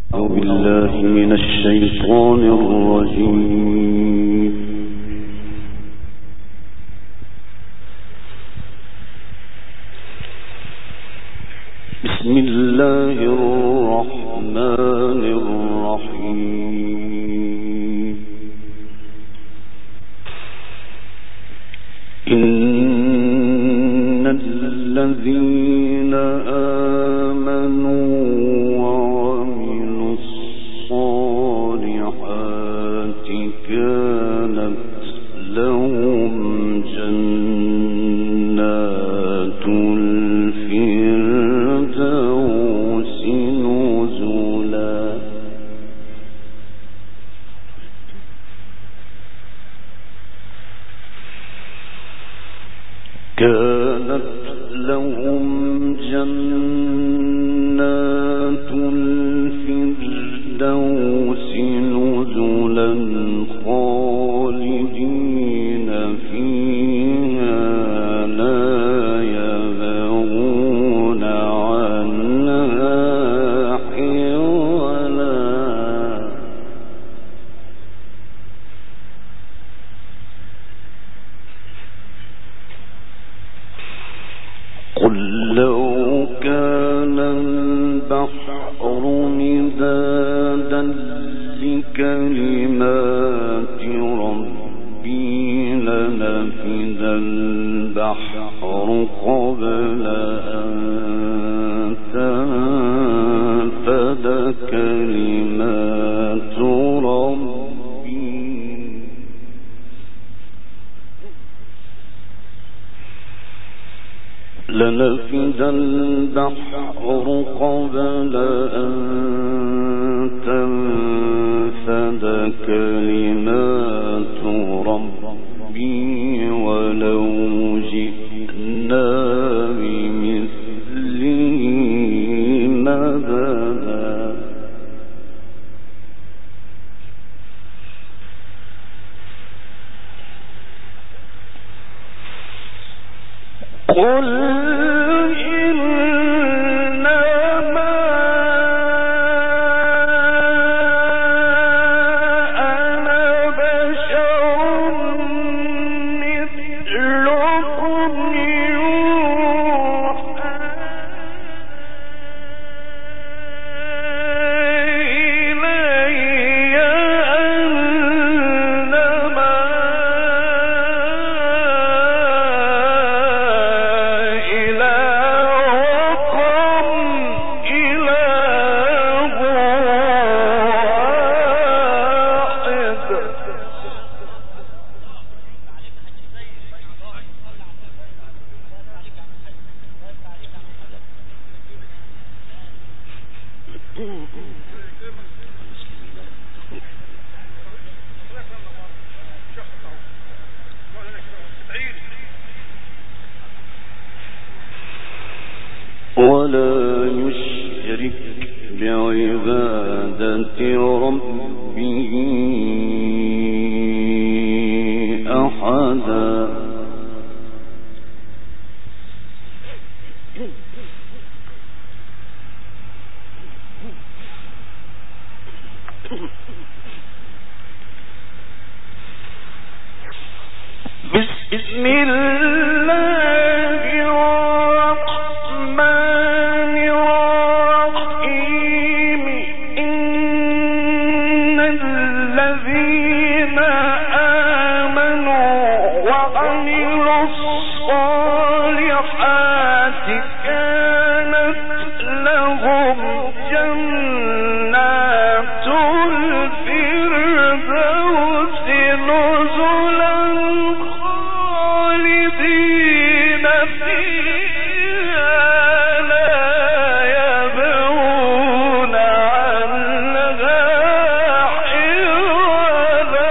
من الشيطان الرجيم. بسم الله الرحمن الرحيم. إن الذين آمنوا كانت لهم جنات الفردوس نزلا. كانت لهم جنات الفردوس نزلا خالدين فيها لا يبغون عنها حولا. قل لو كان البحر مدادا لكلمات ربي لنفد البحر قبل أن تنفد كلمات ربي لنفد البحر قبل أن تنفد كلمات ربي ولو جئنا بمثله مددا. قل ولا يشرك بعبادة ربه أحدا. بسم الله الرحمن الرحيم. إن الذين آمنوا وعملوا الصالحات كانت لهم جنات الفردوس نزلا خالدين فيها لا يبغون عنها حولا.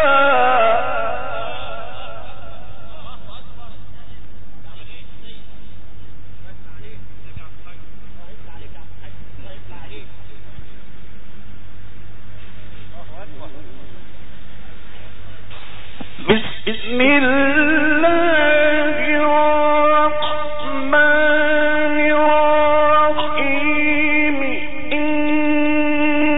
بسم الله الرحمن الرحيم. إن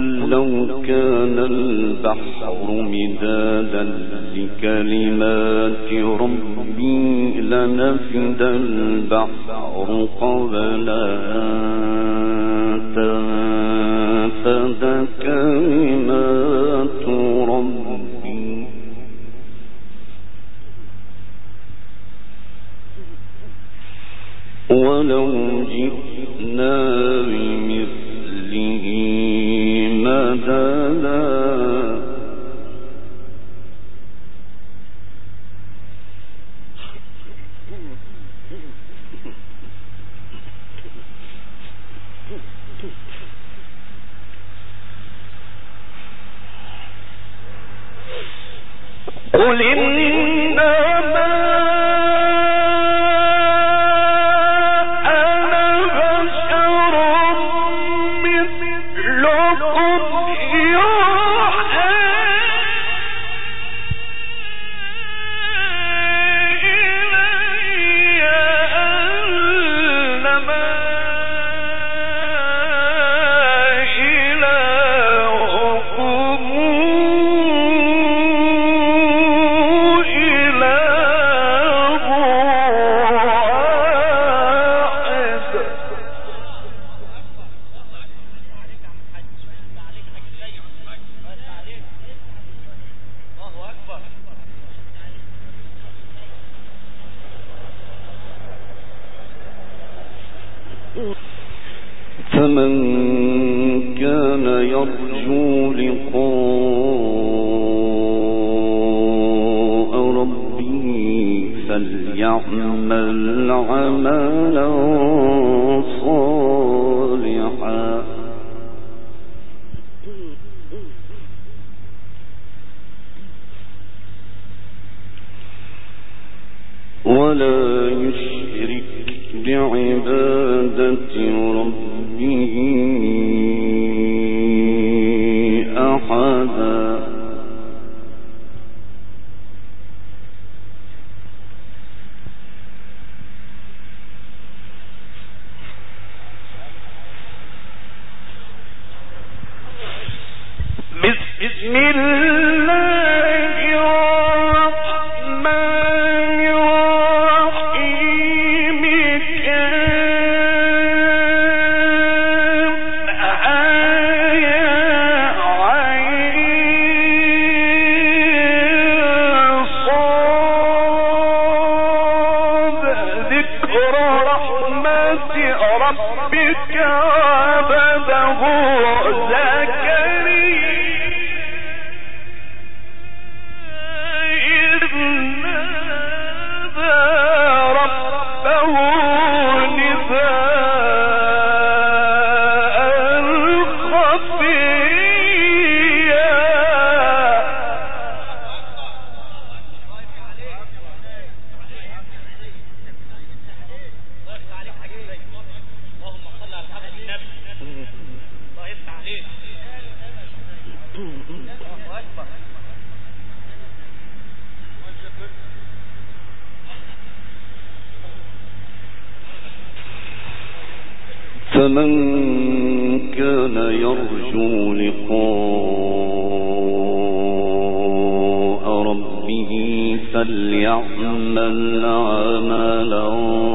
قل لو كان البحر مدادا لكلمات ربي لنفد البحر قبل أن تنفد كلمات ربي ولو جئنا بمثله مددا قل إنما فمن كان يرجو لقاء ربه فليعمل عملا صالحا ولا يشرك بعبادة ربه أحدا بسم الله الرحمن الرحيم ربك عبده فمن كان يرجو لقاء ربه فليعمل عملا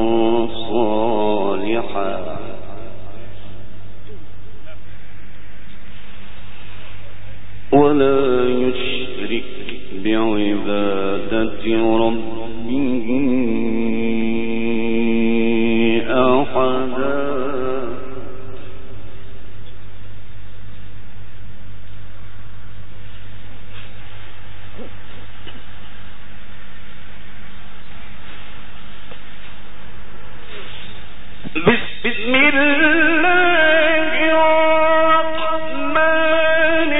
صالحا ولا يشرك بعبادة ربه أحدا بسم الله الرحمن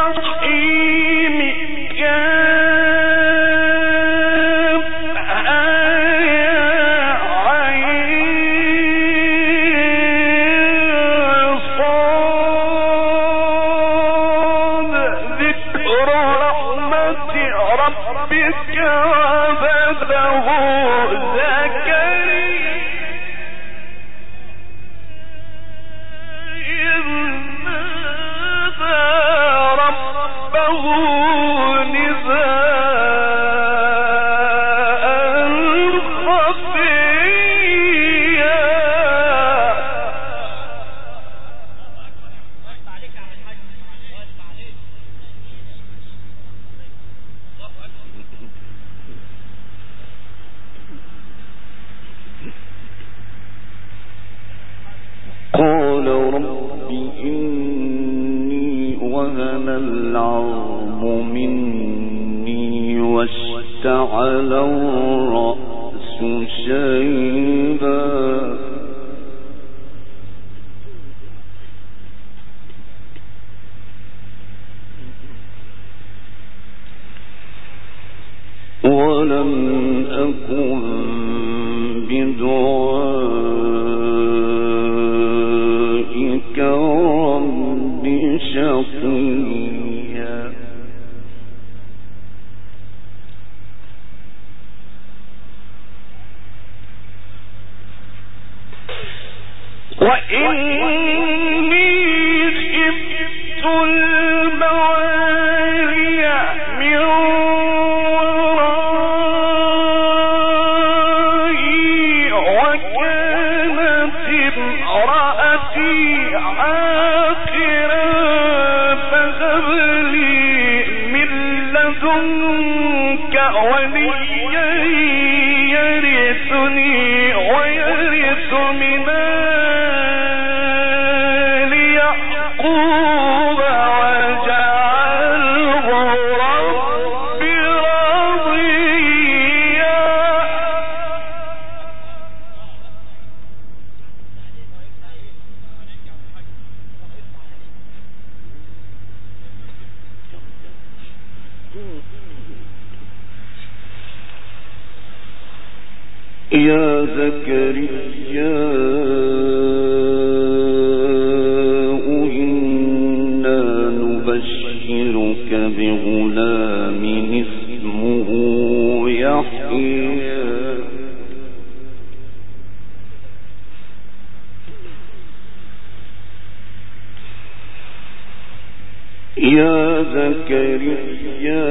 الرحيم كافها وهن العظم مني واشتعل الرأس شيبا ولم أكن بدعائك رب شقيا وإني خفت الموالي من ورائي وكانت امرأتي عاقرا فهب لي من لدنك وليا يرثني ويرث من آل يعقوب واجعله رب رضيا يا زكريا إنا نبشرك بغلام اسمه يحيى يا زكريا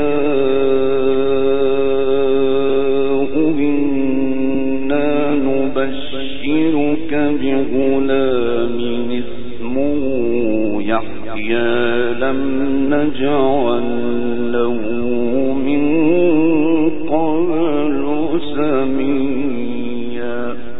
نبشرك بغلام اسمه يحيى لم نجعل له من قبل سميا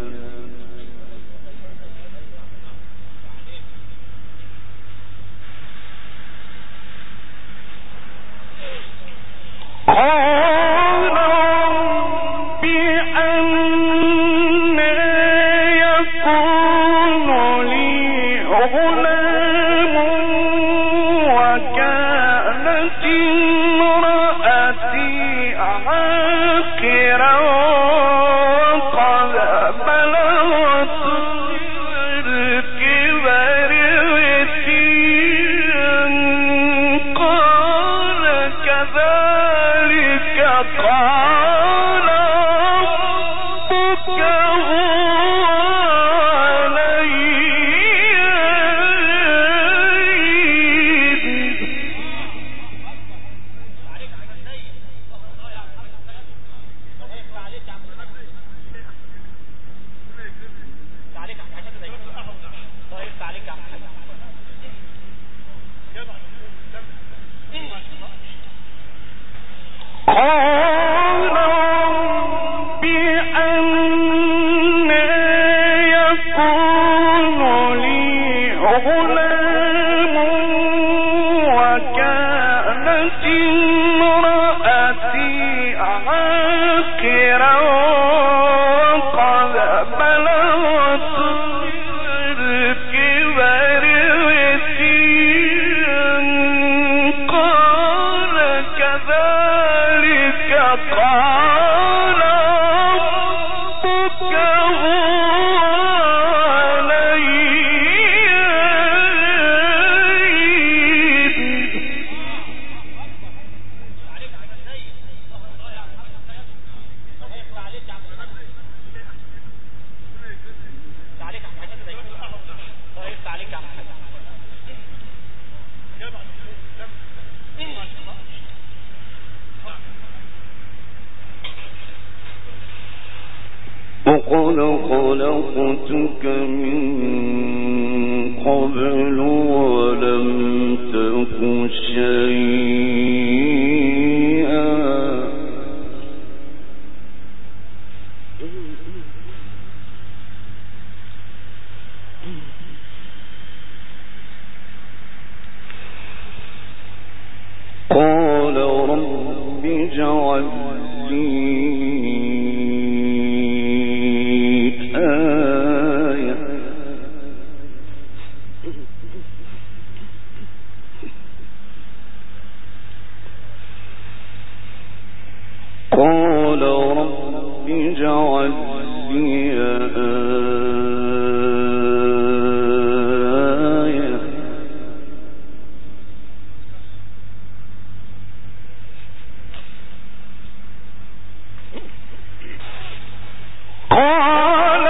وقد خلقتك من قبل ولم تك شيئا رب اجعل لي آية قال رب اجعل لي آية قال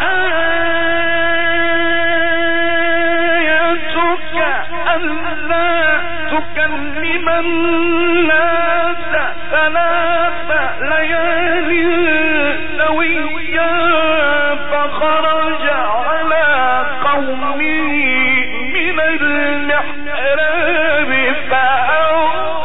آيتك ألا تكلم الناس 3 ليال سويا فخرج على قومه من المحراب فأوحى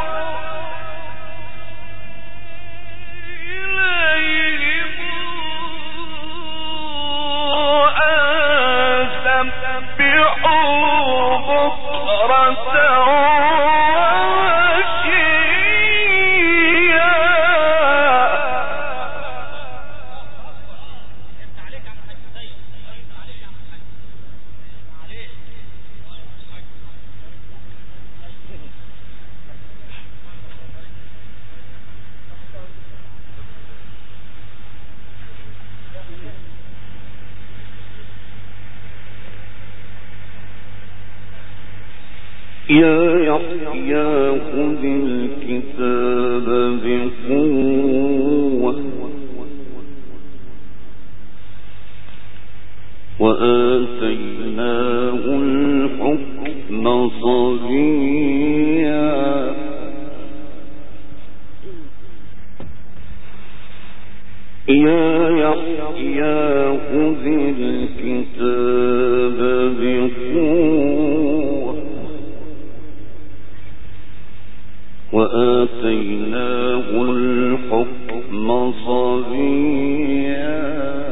يا يحيى خذ الكتاب بقوة وآتيناه الحكم صبيا يا يحيى خذ الكتاب بقوة وآتيناه الحكم صبيا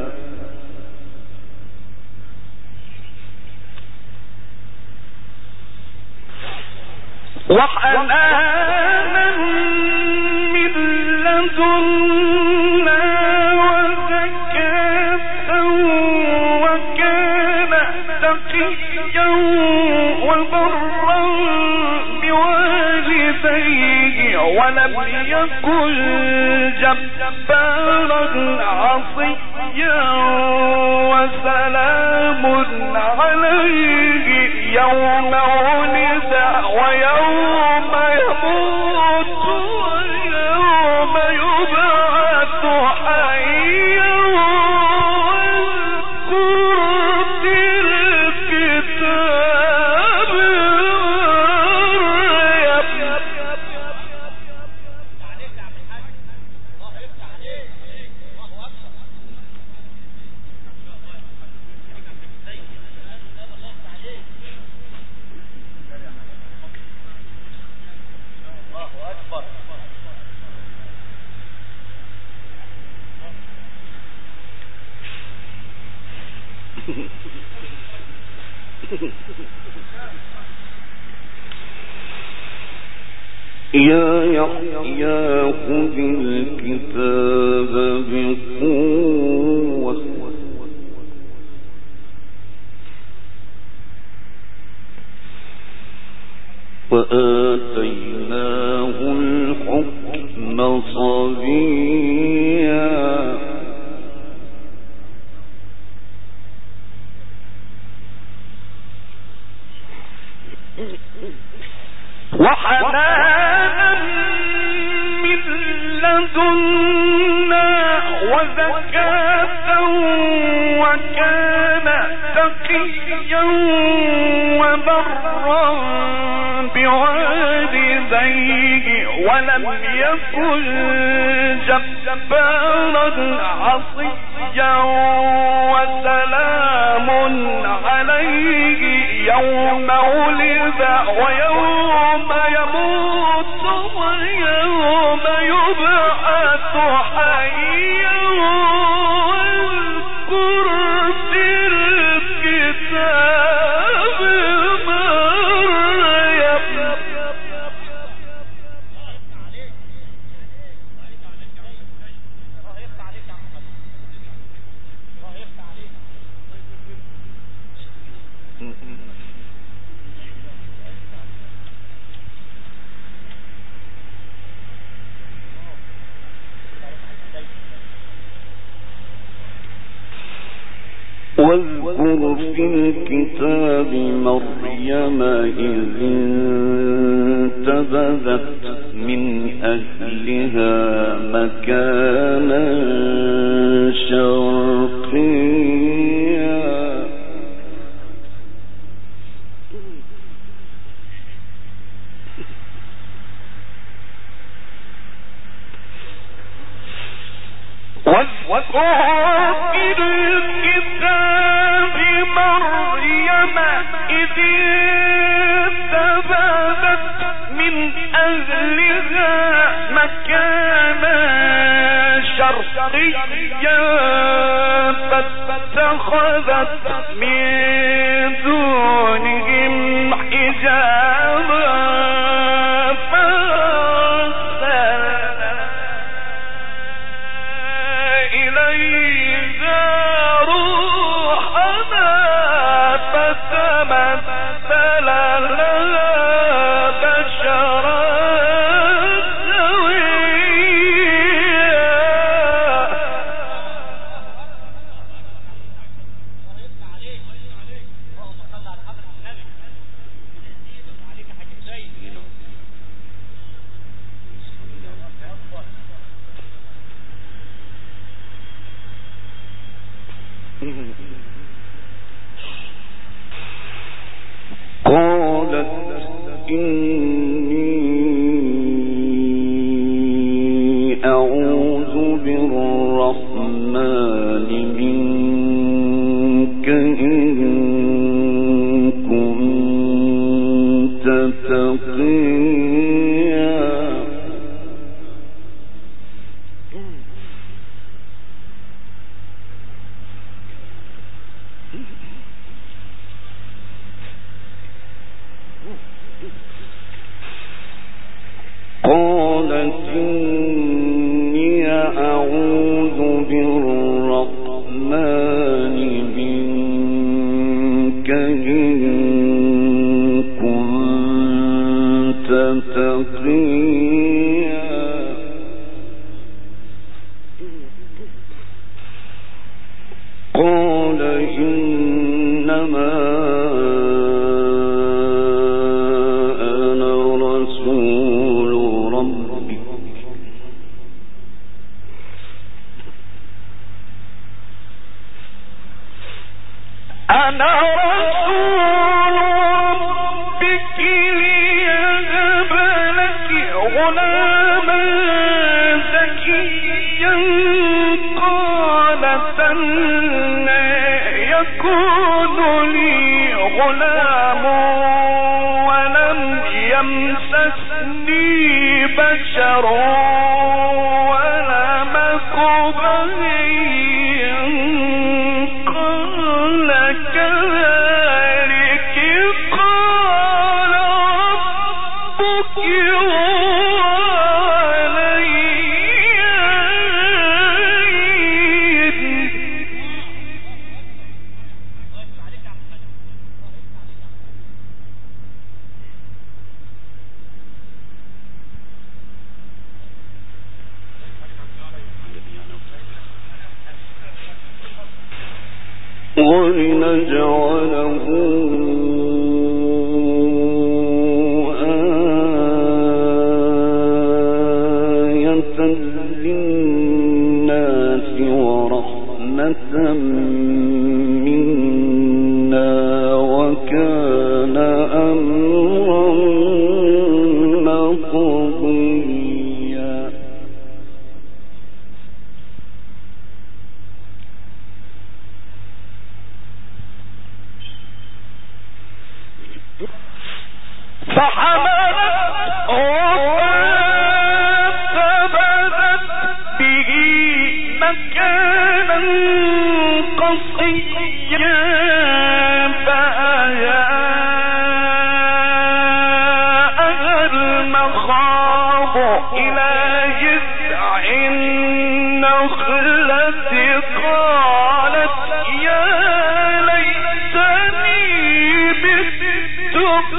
وحنانا من لدنا وزكاة وكان تقيا وبرا بوالديه ولم يكن جبارا عصيا وسلام عليه يوم ولد ويوم يموت ويوم يبعث حيا واذكر في الكتاب يا يحيى خذ الكتاب بقوة وآتيناه الحكم صبيا وحنانا من لدنا وزكاة وكان تقيا وبرا بوالديه ولم يكن جبارا عصيا وسلام عليه يوم ولد ويوم يموت ويوم يبعث حيا واذكر في الكتاب مريم واذكر في الكتاب مريم إذ انتبذت من أهلها مكانا شرقيا فاتخذت من دونهم حجابا فأرسلنا إليها روحنا فتمثل لها بشرا قالت إني أعوذ بالرحمن منك إن كنت تقيا قالت إني أعوذ بالرحمن منك إن كنت تقيا قال إنما أنا رسول ربك ليهب لك غلاما زكيا قالت أنى يكون لي غلام ولم يمسسني بشر ولم أك بغيا كذلك قال ربك ولنجعله آية للناس ورحمة منا وكان أمرا مقضيا فانتبذت به مكانا قصيا فأجاءها المخاض إلى جذع النخلة قالت يا ليتني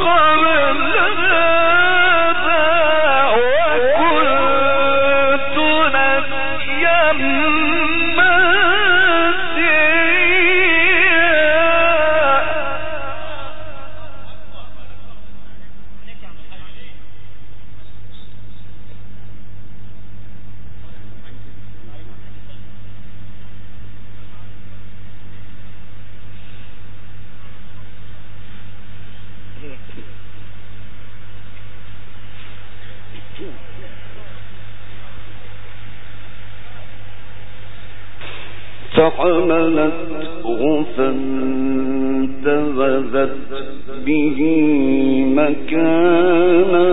فحملته فانتبذت به مكانا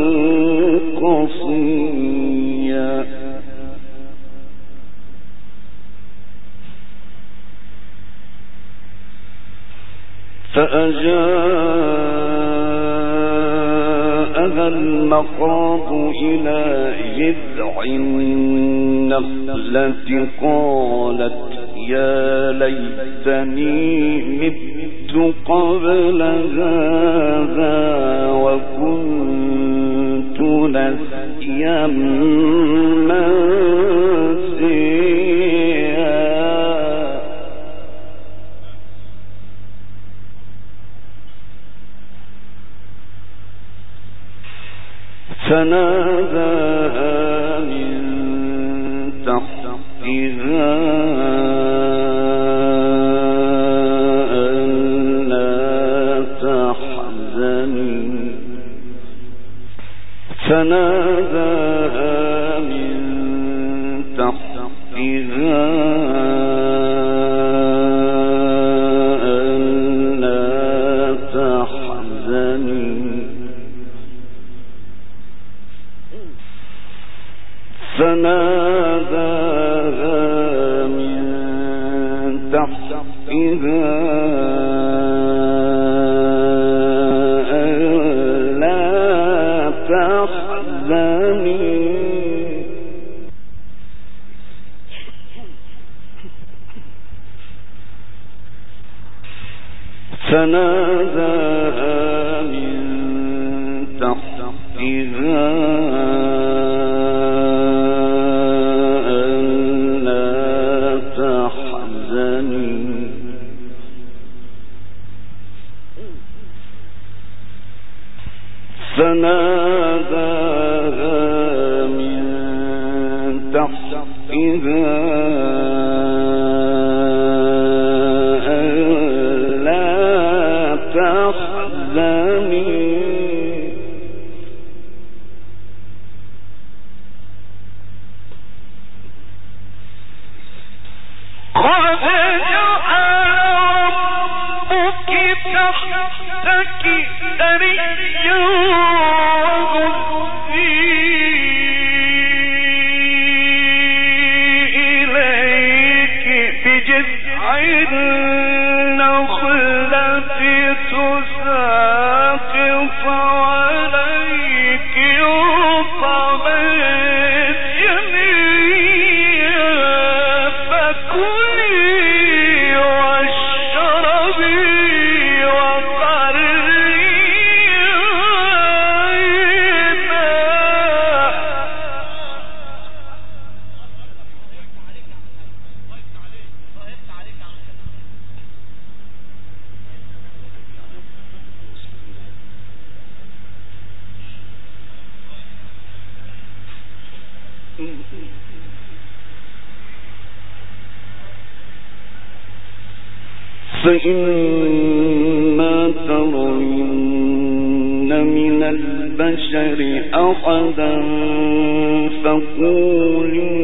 قصيا فأجاءها المخاض إلى جذع النخلة قالت يا ليتني مت قبل هذا وكنت نسيا منسيا فناداها من تحتها فناداها من تحتها ألا تحزني فناداها من تحتها فناداها من تحتها ألا تحزني فناداها من تحتها فإما ترين من البشر أحدا فقولي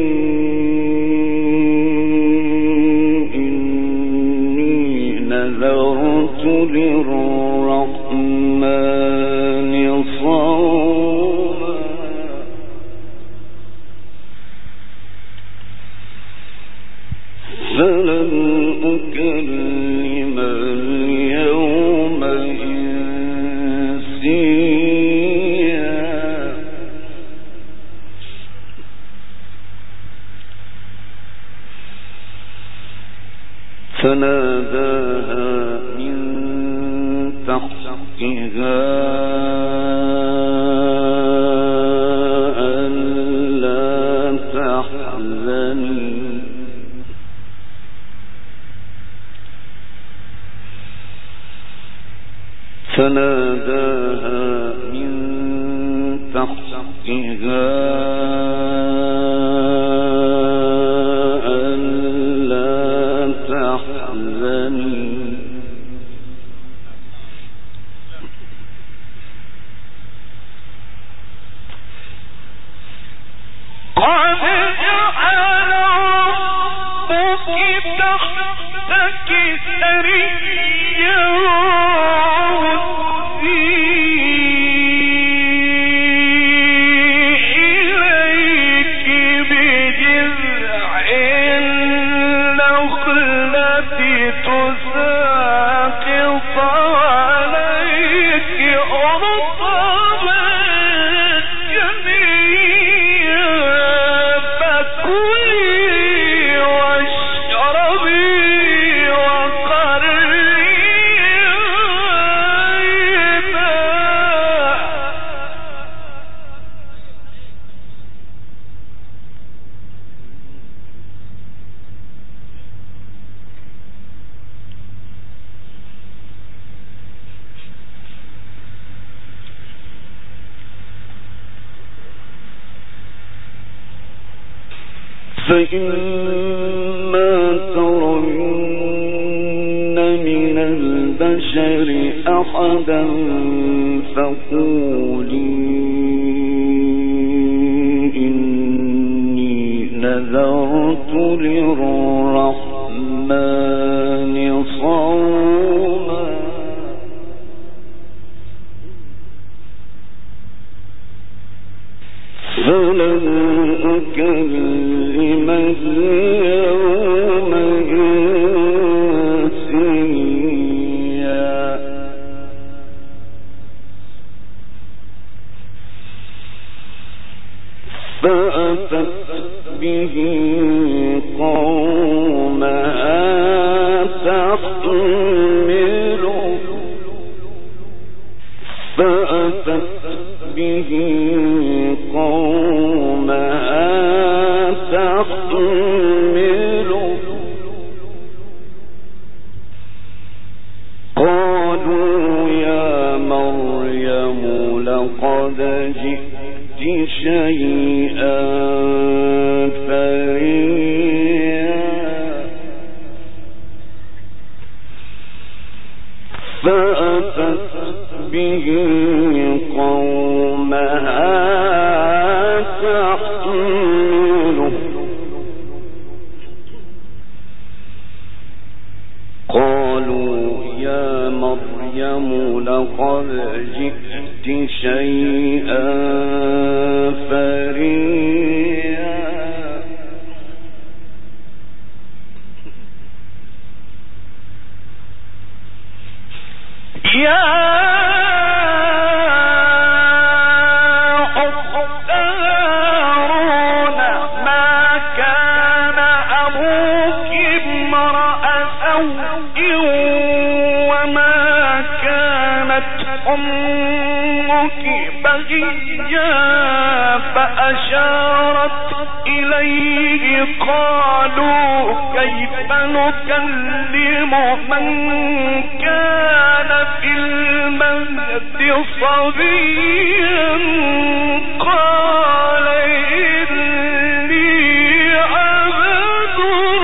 إني نذرت للرحمن صوما فلن أكلم اليوم إنسيا فناداها من تحتها تحتها ألا تحزني فناداها من تحتها ألا تحزني قد جعل ربك تحتك سريا إليك بجذع النخلة تساقط عليك رطبا جنيا فكلي واشربي وقري عينا فإما ترين من البشر أحدا فقولي إني نذرت للرحمن صوما فلن أكلم اليوم إنسيا فأتت به قومها تحمله فأتت به قومها تحمله قالوا يا مريم لقد جئت شيئا فريا فأتت به قومها تحمله قالوا يا مريم لقد جئت شيئا فريا يا أمك بغيا فأشارت إليه قالوا كيف نكلم من كان في المهد صبيا قال إني عبد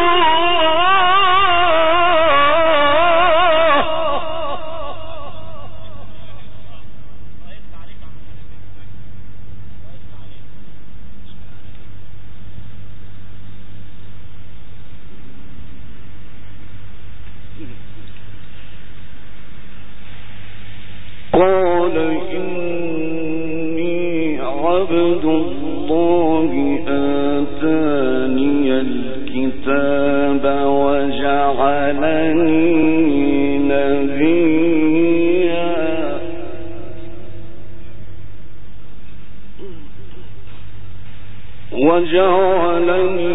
قال إني عبد الله آتاني الكتاب وجعلني نبيا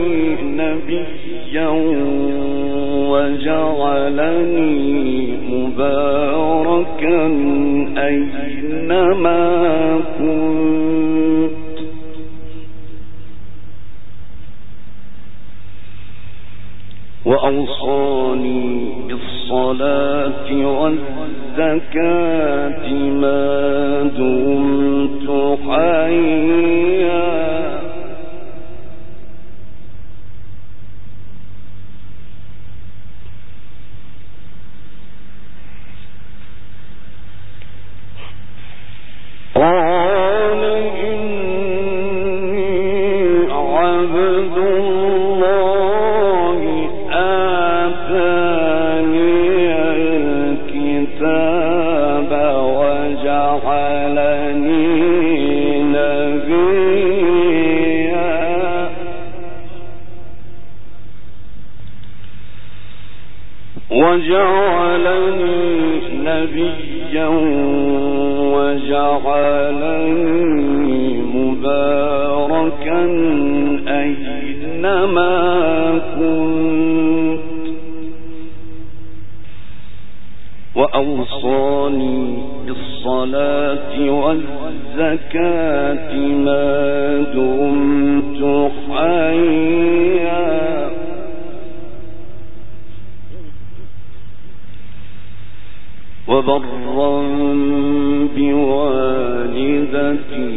وجعلني مباركا أينما كنت وأوصاني بالصلاة والزكاة ما دمت حيا وجعلني نبيا وجعلني مباركا أينما كنت وأوصاني بالصلاة والزكاة ما دمت حيا وبرا بوالدتي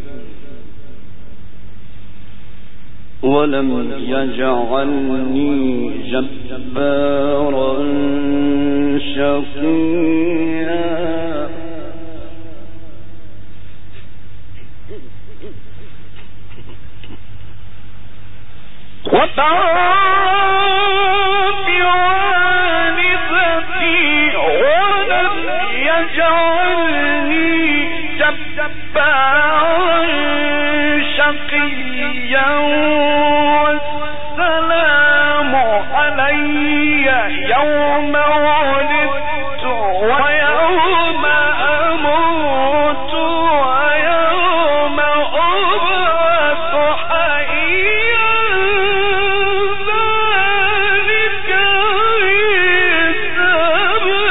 ولم يجعلني جبارا شقيا والسلام علي يوم ولدت ويوم أموت ويوم أبعث حيا ذلك عيسى بن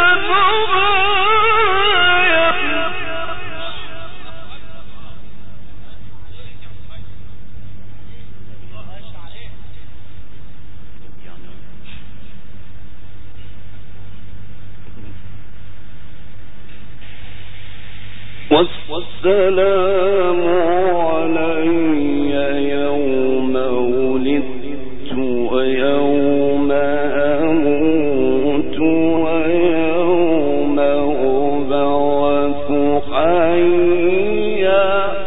والسلام علي يوم ولدت ويوم أموت ويوم أبعث حيا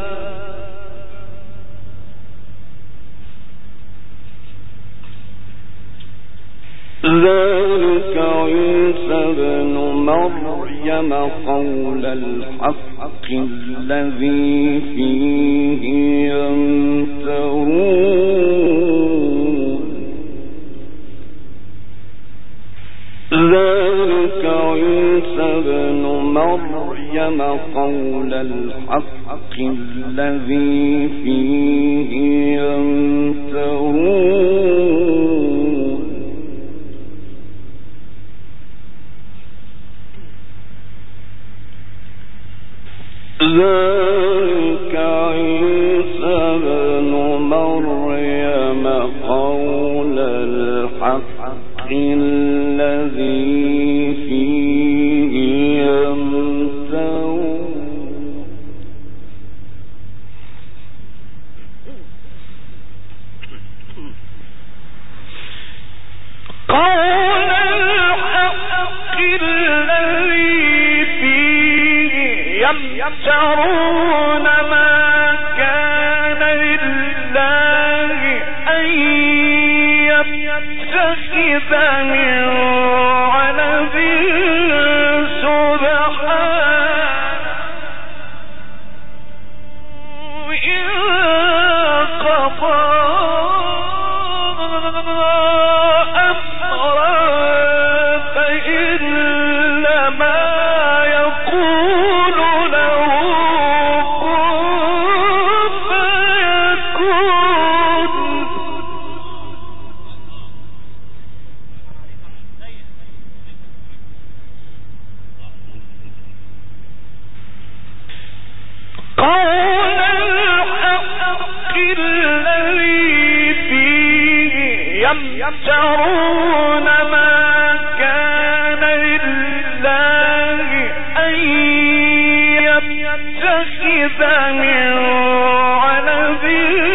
ذلك عيسى بن مريم قول الحق الذي فيه يمترون ذلك عيسى بن مريم قول الحق الذي فيه يمترون ذلك عيسى بن مريم قول الحق الذي فيه يمترون قول الحق الذي فيه يمترون ما كان لله أن يتخذ من ولد سبحانه إن قضى يمترون ما كان لله أن يتخذ من ولد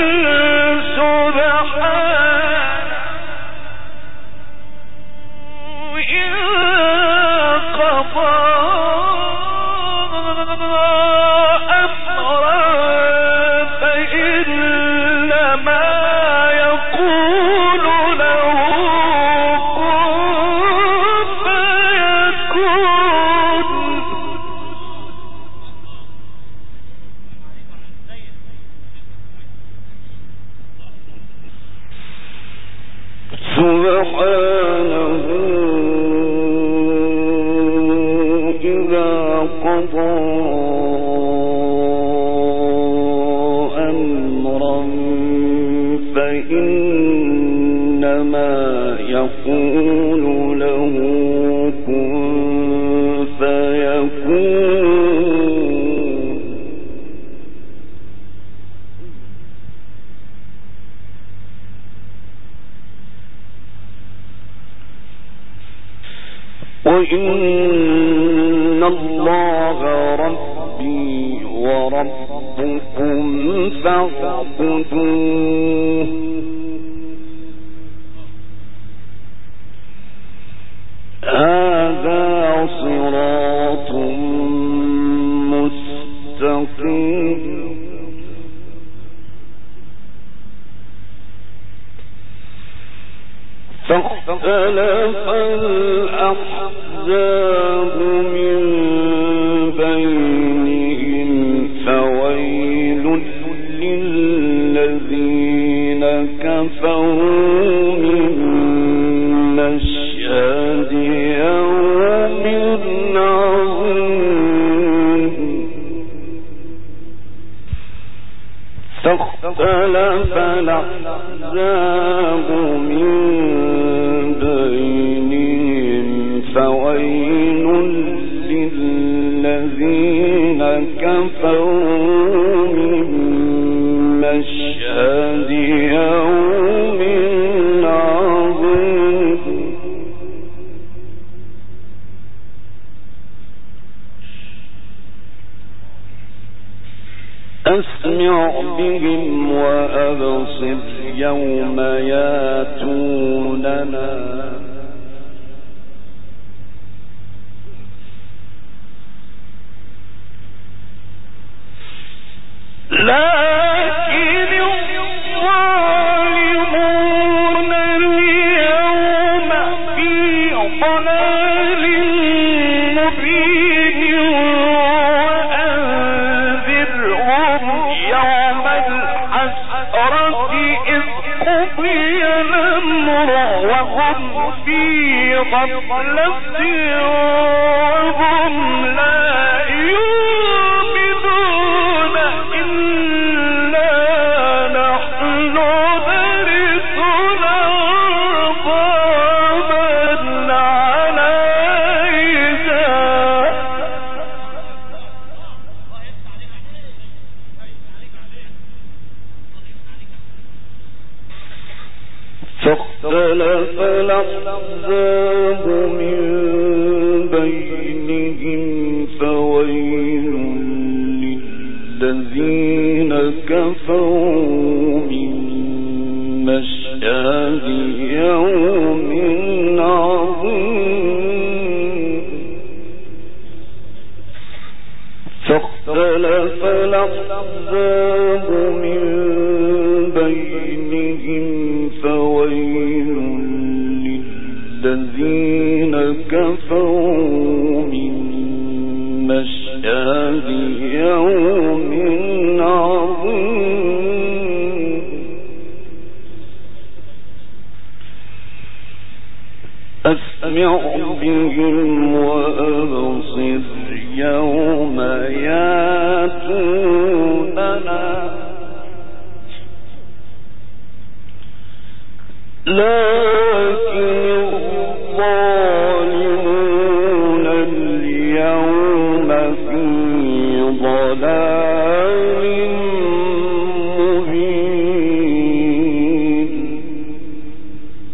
سبحانه إن قضى أمرا فإنما يقول له كن فيكون سبحانه إذا قضى أمرا فإنما يقول له كن فيكون وإن الله ربي وربكم فاعبدوه هذا صراط مستقيم فاختلف الأحزاب من بينهم فويل للذين كفروا من مشهد يوم عظيم فاختلف الأحزاب من بينهم فويل للذين كفروا من مشهد يوم عظيم أسمع بهم وأبصر يوم ياتوننا لكن الظالمون اليوم في ضلال مبين وأنذرهم يوم الحسرة إذ قضي الأمر وهم في غفلة وهم لا يؤمنون إنا نحن نرث الأرض ومن عليها فاختلف الأحزاب من بينهم فويل للذين كفروا من مشهد يوم عظيم فاختلف الأحزاب من بينهم فويل للذين كفروا من مشهد يوم عظيم أسمع بهم وأبصر يوم ياتوننا لكن الظالمون اليوم في ضلال مبين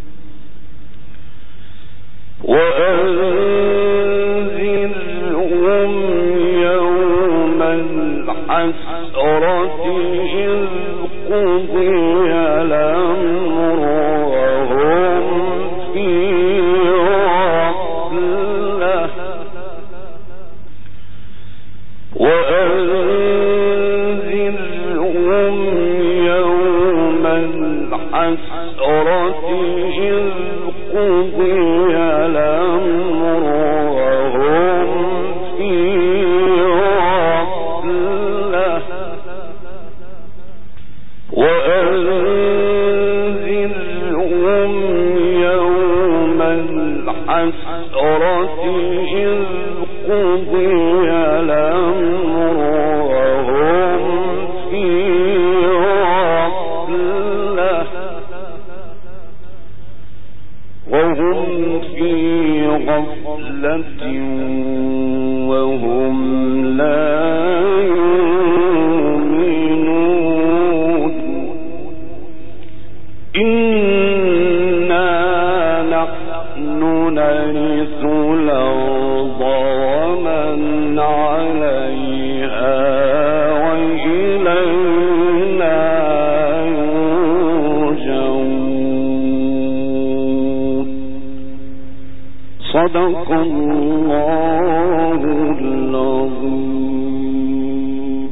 الحسرة إذ قضي الأمر وهم في غفلة وأنذرهم يوم الحسرة إذ قضي الأمر وهم في غفلة وأنذرهم يوم الحسرة إذ قضي الأمر وهم في غفلة وهم لا يؤمنون إنا نحن نرث الأرض ومن عليها وإلينا يرجعون. صدق الله العظيم.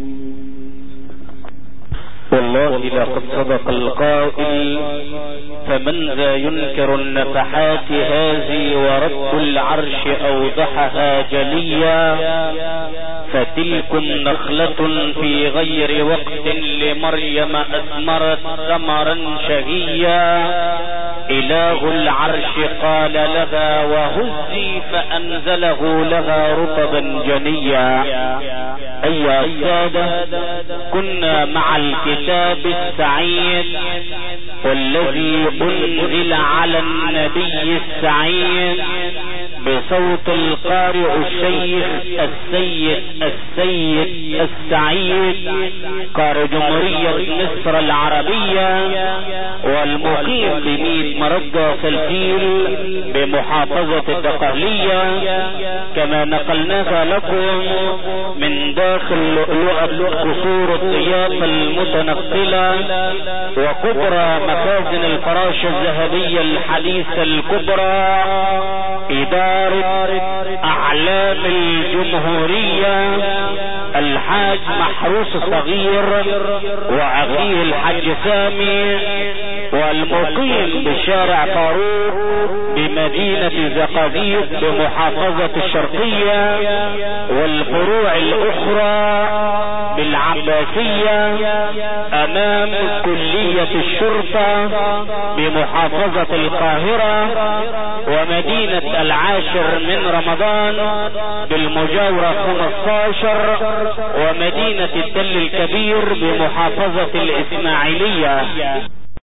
والله لقد صدق القائل فمن ذا ينكر النفحات هذه ورب العرش أوضحها جليا فتلكم نخلة في غير وقت لمريم أثمرت ثمرا شهيا إله العرش قال لها وهزي فأنزله لها رطبا جنيا. أيها السادة كنا مع الكتاب السعيد والذي أنزل على النبي السعيد بصوت القارئ الشيخ السيد السعيد قارئ جمهورية مصر العربية والمقيم بميت مرجع سلفيل بمحافظة الدقهلية كما نقلناها لكم من داخل لؤلؤة قصور الضيافة المتنقلة وكبرى مخازن الفراشة الذهبية الحديثة الكبرى إدارة أعلام الجمهورية الحاج محروس صغير وأخيه الحاج سامي والمقيم بشارع فاروق بمدينة زقازيق بمحافظة الشرقية والفروع الأخرى بالعباسية أمام كلية الشرطة بمحافظة القاهرة ومدينة العاشر من رمضان بالمجاورة 15 ومدينة التل الكبير بمحافظة الإسماعيلية.